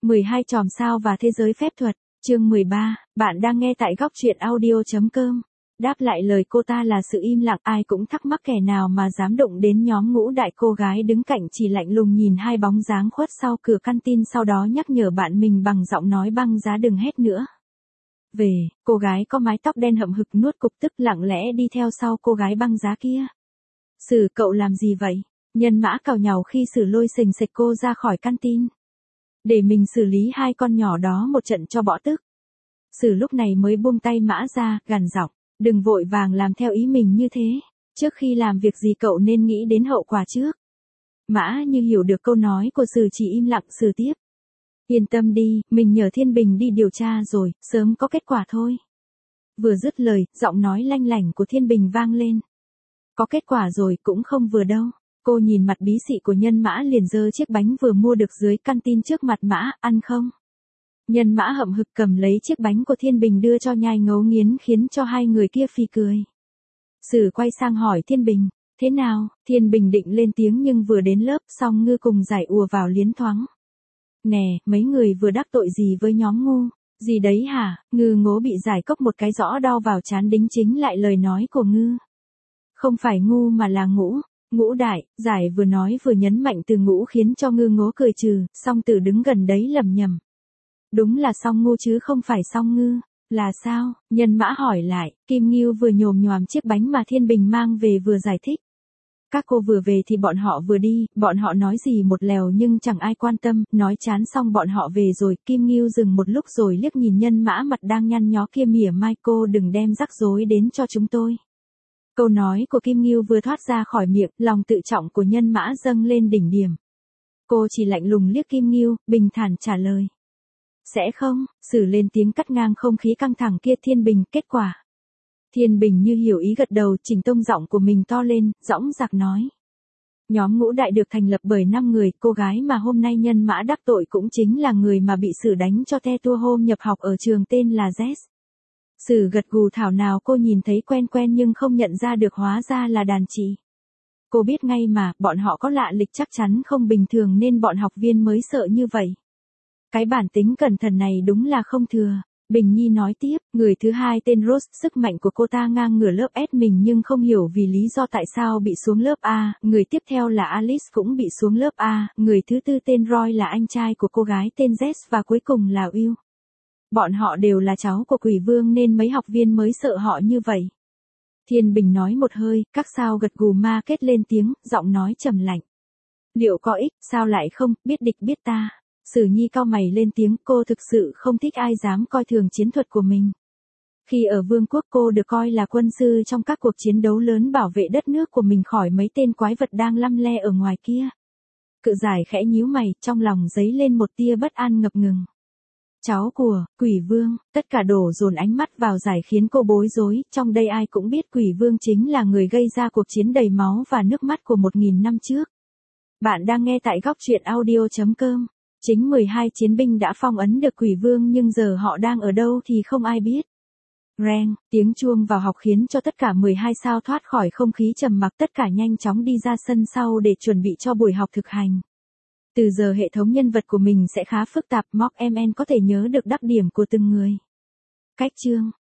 12 chòm sao và thế giới phép thuật, chương 13, bạn đang nghe tại góc truyện audio.com. Đáp lại lời cô ta là sự im lặng, ai cũng thắc mắc kẻ nào mà dám đụng đến nhóm Ngũ Đại. Cô gái đứng cạnh chỉ lạnh lùng nhìn hai bóng dáng khuất sau cửa căn tin, sau đó nhắc nhở bạn mình bằng giọng nói băng giá đừng hét nữa. Cô gái có mái tóc đen hậm hực nuốt cục tức lặng lẽ đi theo sau cô gái băng giá kia. Sử, cậu làm gì vậy? Nhân Mã càu nhàu khi Sử lôi sềnh sệch cô ra khỏi căn tin. Để mình xử lý hai con nhỏ đó một trận cho bỏ tức. Sử lúc này mới buông tay Mã ra, gằn giọng, đừng vội vàng làm theo ý mình như thế. Trước khi làm việc gì cậu nên nghĩ đến hậu quả trước. Mã như hiểu được câu nói của Sử chỉ im lặng. Sử tiếp. Yên tâm đi, mình nhờ Thiên Bình đi điều tra rồi, sớm có kết quả thôi. Vừa dứt lời, giọng nói lanh lảnh của Thiên Bình vang lên. Có kết quả rồi cũng không vừa đâu. Cô nhìn mặt bí xị của Nhân Mã liền giơ chiếc bánh vừa mua được dưới căn tin trước mặt Mã, ăn không? Nhân Mã hậm hực cầm lấy chiếc bánh của Thiên Bình đưa cho nhai ngấu nghiến khiến cho hai người kia phì cười. Sử quay sang hỏi Thiên Bình, thế nào? Thiên Bình định lên tiếng nhưng vừa đến lớp xong Ngư cùng Giải ùa vào liến thoáng. Nè, mấy người vừa đắc tội gì với nhóm Ngu? Gì đấy hả? Ngư ngố bị Giải cốc một cái rõ đau vào trán đính chính lại lời nói của Ngư. Không phải Ngu mà là Ngũ. Ngũ Đại, Giải vừa nói vừa nhấn mạnh từ Ngũ khiến cho Ngư ngố cười trừ, Song Tử đứng gần đấy lẩm nhẩm. Đúng là Song Ngu chứ không phải Song Ngư. Là sao? Nhân Mã hỏi lại, Kim Ngưu vừa nhồm nhoàm chiếc bánh mà Thiên Bình mang về vừa giải thích. Các cô vừa về thì bọn họ vừa đi, bọn họ nói gì một lèo nhưng chẳng ai quan tâm, nói chán xong bọn họ về rồi. Kim Ngưu dừng một lúc rồi liếc nhìn Nhân Mã mặt đang nhăn nhó kia mỉa mai, cô đừng đem rắc rối đến cho chúng tôi. Câu nói của Kim Ngưu vừa thoát ra khỏi miệng, lòng tự trọng của Nhân Mã dâng lên đỉnh điểm. Cô chỉ lạnh lùng liếc Kim Ngưu, bình thản trả lời. Sẽ không? Sử lên tiếng cắt ngang không khí căng thẳng kia. Thiên Bình, kết quả. Thiên Bình như hiểu ý gật đầu, chỉnh tông giọng của mình to lên, dõng dạc nói. Nhóm Ngũ Đại được thành lập bởi 5 người, cô gái mà hôm nay Nhân Mã đắc tội cũng chính là người mà bị Sử đánh cho te tua hôm nhập học ở trường tên là Jess. Sử gật gù thảo nào cô nhìn thấy quen quen nhưng không nhận ra được, hóa ra là đàn chị. Cô biết ngay mà, bọn họ có lạ lịch chắc chắn không bình thường nên bọn học viên mới sợ như vậy. Cái bản tính cẩn thận này đúng là không thừa. Bình Nhi nói tiếp, người thứ hai tên Rose, sức mạnh của cô ta ngang ngửa lớp S mình nhưng không hiểu vì lý do tại sao bị xuống lớp A, người tiếp theo là Alice cũng bị xuống lớp A, người thứ tư tên Roy là anh trai của cô gái tên Jess và cuối cùng là Will. Bọn họ đều là cháu của Quỷ Vương nên mấy học viên mới sợ họ như vậy. Thiên Bình nói một hơi, các sao gật gù ma kết lên tiếng, giọng nói trầm lạnh. Liệu có ích, sao lại không, biết địch biết ta. Sử Nhi cau mày lên tiếng, cô thực sự không thích ai dám coi thường chiến thuật của mình. Khi ở Vương quốc cô được coi là quân sư trong các cuộc chiến đấu lớn bảo vệ đất nước của mình khỏi mấy tên quái vật đang lăm le ở ngoài kia. Cự Giải khẽ nhíu mày, trong lòng dấy lên một tia bất an ngập ngừng. Cháu của Quỷ Vương, tất cả đổ dồn ánh mắt vào Giải khiến cô bối rối, trong đây ai cũng biết Quỷ Vương chính là người gây ra cuộc chiến đầy máu và nước mắt của 1000 năm trước. Bạn đang nghe tại góc truyện audio.com. Chính 12 chiến binh đã phong ấn được Quỷ Vương nhưng giờ họ đang ở đâu thì không ai biết. Reng, tiếng chuông vào học khiến cho tất cả 12 sao thoát khỏi không khí trầm mặc, tất cả nhanh chóng đi ra sân sau để chuẩn bị cho buổi học thực hành. Từ giờ hệ thống nhân vật của mình sẽ khá phức tạp, Mock MN có thể nhớ được đặc điểm của từng người. Cách chương,